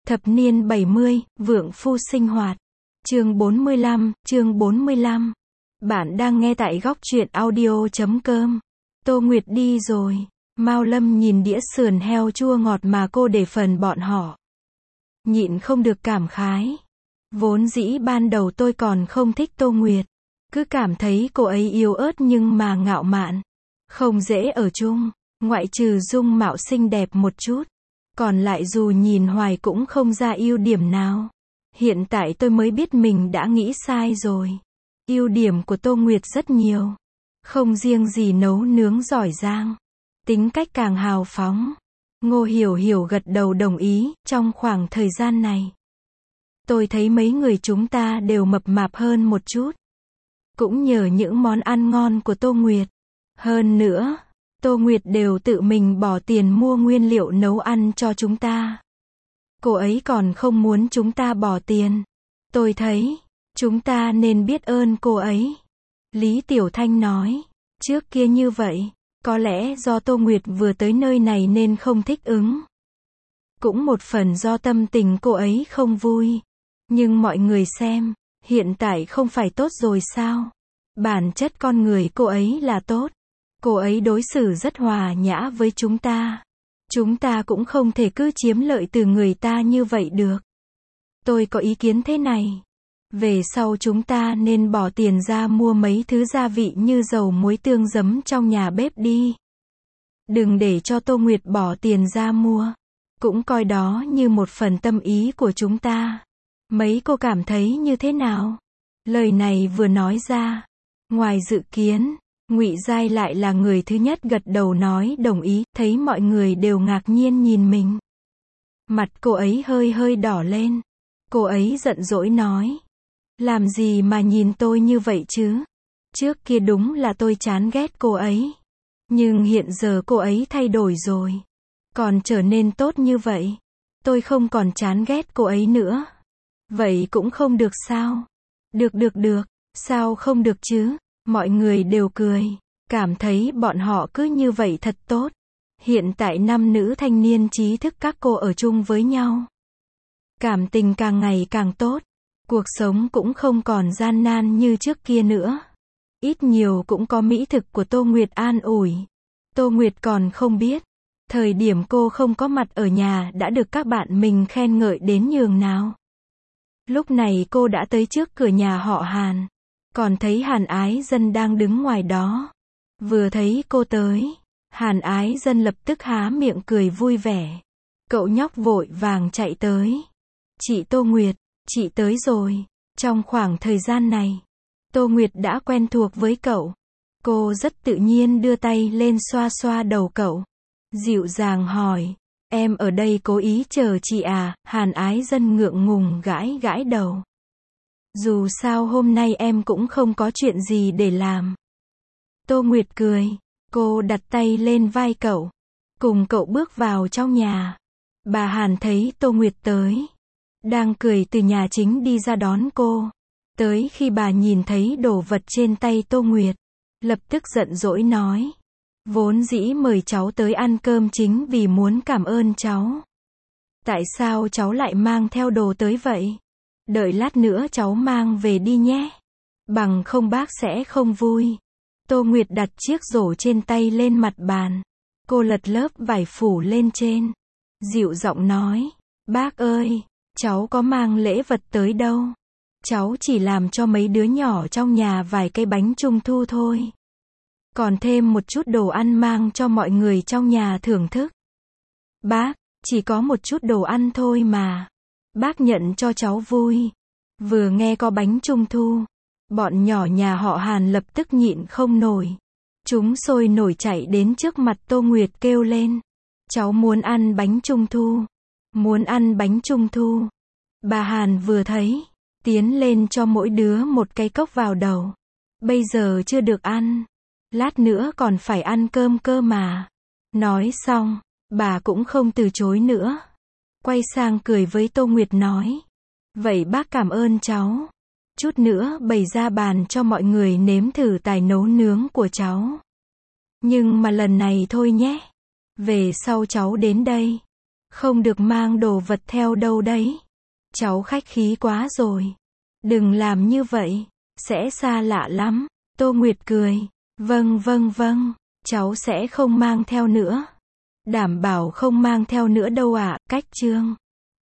Thập niên 70, vượng phu sinh hoạt. Chương 45. Bạn đang nghe tại góc truyện audio.com. Tô Nguyệt đi rồi. Mao Lâm nhìn đĩa sườn heo chua ngọt mà cô để phần bọn họ. Nhịn không được cảm khái. Vốn dĩ ban đầu tôi còn không thích Tô Nguyệt. Cứ cảm thấy cô ấy yếu ớt nhưng mà ngạo mạn. Không dễ ở chung. Ngoại trừ dung mạo xinh đẹp một chút. Còn lại dù nhìn hoài cũng không ra ưu điểm nào. Hiện tại tôi mới biết mình đã nghĩ sai rồi. Ưu điểm của Tô Nguyệt rất nhiều. Không riêng gì nấu nướng giỏi giang. Tính cách càng hào phóng. Ngô Hiểu Hiểu gật đầu đồng ý, trong khoảng thời gian này. Tôi thấy mấy người chúng ta đều mập mạp hơn một chút. Cũng nhờ những món ăn ngon của Tô Nguyệt. Hơn nữa, Tô Nguyệt đều tự mình bỏ tiền mua nguyên liệu nấu ăn cho chúng ta. Cô ấy còn không muốn chúng ta bỏ tiền. Tôi thấy, chúng ta nên biết ơn cô ấy. Lý Tiểu Thanh nói, trước kia như vậy, có lẽ do Tô Nguyệt vừa tới nơi này nên không thích ứng. Cũng một phần do tâm tình cô ấy không vui. Nhưng mọi người xem, hiện tại không phải tốt rồi sao? Bản chất con người cô ấy là tốt. Cô ấy đối xử rất hòa nhã với chúng ta. Chúng ta cũng không thể cứ chiếm lợi từ người ta như vậy được. Tôi có ý kiến thế này. Về sau chúng ta nên bỏ tiền ra mua mấy thứ gia vị như dầu muối tương giấm trong nhà bếp đi. Đừng để cho Tô Nguyệt bỏ tiền ra mua. Cũng coi đó như một phần tâm ý của chúng ta. Mấy cô cảm thấy như thế nào? Lời này vừa nói ra. Ngoài dự kiến, Ngụy Giai lại là người thứ nhất gật đầu nói đồng ý, thấy mọi người đều ngạc nhiên nhìn mình. Mặt cô ấy hơi hơi đỏ lên. Cô ấy giận dỗi nói. Làm gì mà nhìn tôi như vậy chứ? Trước kia đúng là tôi chán ghét cô ấy. Nhưng hiện giờ cô ấy thay đổi rồi. Còn trở nên tốt như vậy. Tôi không còn chán ghét cô ấy nữa. Vậy cũng không được sao? Được. Sao không được chứ? Mọi người đều cười. Cảm thấy bọn họ cứ như vậy thật tốt. Hiện tại nam nữ thanh niên trí thức các cô ở chung với nhau. Cảm tình càng ngày càng tốt. Cuộc sống cũng không còn gian nan như trước kia nữa. Ít nhiều cũng có mỹ thực của Tô Nguyệt an ủi. Tô Nguyệt còn không biết. Thời điểm cô không có mặt ở nhà đã được các bạn mình khen ngợi đến nhường nào. Lúc này cô đã tới trước cửa nhà họ Hàn. Còn thấy Hàn Ái Dân đang đứng ngoài đó. Vừa thấy cô tới, Hàn Ái Dân lập tức há miệng cười vui vẻ. Cậu nhóc vội vàng chạy tới. Chị Tô Nguyệt, chị tới rồi. Trong khoảng thời gian này, Tô Nguyệt đã quen thuộc với cậu. Cô rất tự nhiên đưa tay lên xoa xoa đầu cậu. Dịu dàng hỏi, em ở đây cố ý chờ chị à? Hàn Ái Dân ngượng ngùng gãi gãi đầu. Dù sao hôm nay em cũng không có chuyện gì để làm. Tô Nguyệt cười. Cô đặt tay lên vai cậu. Cùng cậu bước vào trong nhà. Bà Hàn thấy Tô Nguyệt tới. Đang cười từ nhà chính đi ra đón cô. Tới khi bà nhìn thấy đồ vật trên tay Tô Nguyệt. Lập tức giận dỗi nói. Vốn dĩ mời cháu tới ăn cơm chính vì muốn cảm ơn cháu. Tại sao cháu lại mang theo đồ tới vậy? Đợi lát nữa cháu mang về đi nhé. Bằng không bác sẽ không vui. Tô Nguyệt đặt chiếc rổ trên tay lên mặt bàn. Cô lật lớp vải phủ lên trên. Dịu giọng nói. Bác ơi, cháu có mang lễ vật tới đâu. Cháu chỉ làm cho mấy đứa nhỏ trong nhà vài cây bánh trung thu thôi. Còn thêm một chút đồ ăn mang cho mọi người trong nhà thưởng thức. Bác, chỉ có một chút đồ ăn thôi mà. Bác nhận cho cháu vui. Vừa nghe có bánh trung thu, bọn nhỏ nhà họ Hàn lập tức nhịn không nổi. Chúng sôi nổi chạy đến trước mặt Tô Nguyệt kêu lên. Cháu muốn ăn bánh trung thu. Muốn ăn bánh trung thu. Bà Hàn vừa thấy, tiến lên cho mỗi đứa một cái cốc vào đầu. Bây giờ chưa được ăn. Lát nữa còn phải ăn cơm cơ mà. Nói xong, bà cũng không từ chối nữa. Quay sang cười với Tô Nguyệt nói. Vậy bác cảm ơn cháu. Chút nữa bày ra bàn cho mọi người nếm thử tài nấu nướng của cháu. Nhưng mà lần này thôi nhé. Về sau cháu đến đây. Không được mang đồ vật theo đâu đấy. Cháu khách khí quá rồi. Đừng làm như vậy. Sẽ xa lạ lắm. Tô Nguyệt cười. Vâng, cháu sẽ không mang theo nữa. Đảm bảo không mang theo nữa đâu ạ. Cách chương